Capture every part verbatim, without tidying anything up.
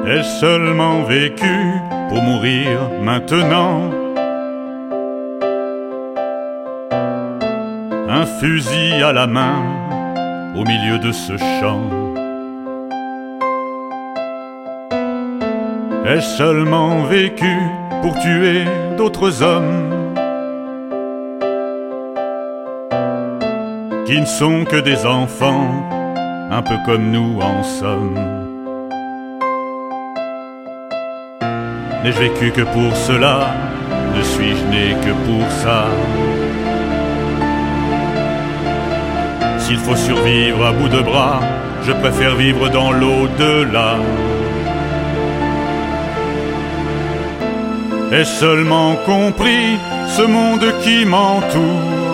Ai-je seulement vécu pour mourir maintenant? Un fusil à la main au milieu de ce champ. Ai-je seulement vécu pour tuer d'autres hommes qui ne sont que des enfants, un peu comme nous en somme? N'ai-je vécu que pour cela? Ne suis-je né que pour ça? S'il faut survivre à bout de bras, je préfère vivre dans l'au-delà. Ai-je seulement compris ce monde qui m'entoure,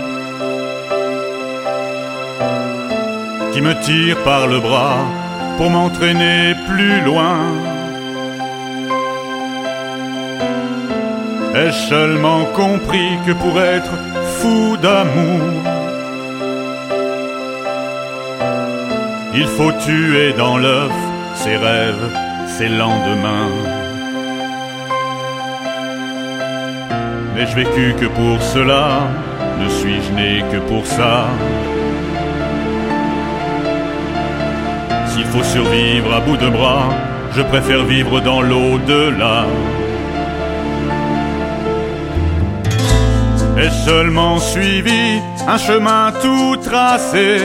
qui me tire par le bras pour m'entraîner plus loin? Ai-je seulement compris que pour être fou d'amour, il faut tuer dans l'œuf ses rêves, ses lendemains? N'ai-je vécu que pour cela? Ne suis-je né que pour ça? S'il faut survivre à bout de bras, je préfère vivre dans l'au-delà. Ai-je seulement suivi un chemin tout tracé,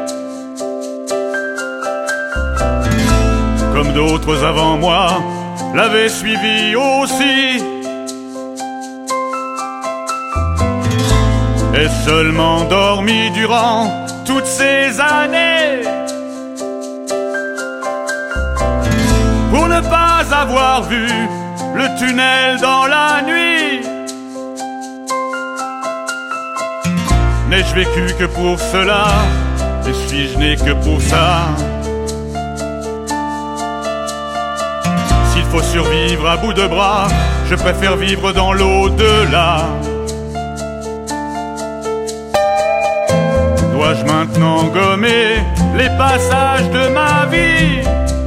comme d'autres avant moi l'avaient suivi aussi? Ai-je seulement dormi durant toutes ces années pour ne pas avoir vu le tunnel dans la nuit? N'ai-je vécu que pour cela? Ne suis-je né que pour ça? S'il faut survivre à bout de bras, je préfère vivre dans l'au-delà. Dois-je maintenant gommer les passages de ma vie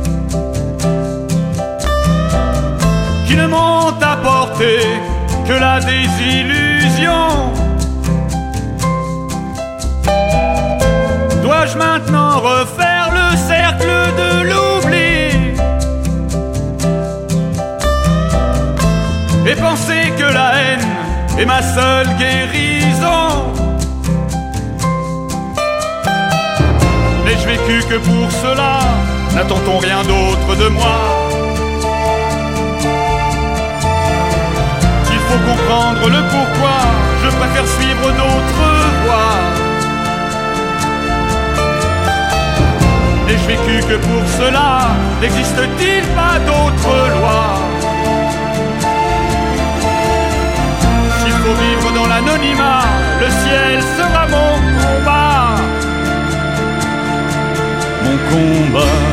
qui ne m'ont apporté que la désillusion? Dois-je maintenant refaire le cercle de l'oubli et penser que la haine est ma seule guérison? N'ai-je vécu que pour cela? N'attend-on rien d'autre de moi? S'il faut comprendre le pourquoi, je préfère suivre d'autres voies. N'ai-je vécu que pour cela? N'existe-t-il pas d'autres lois? S'il faut vivre dans l'anonymat, le ciel sera mon combat. Mon combat.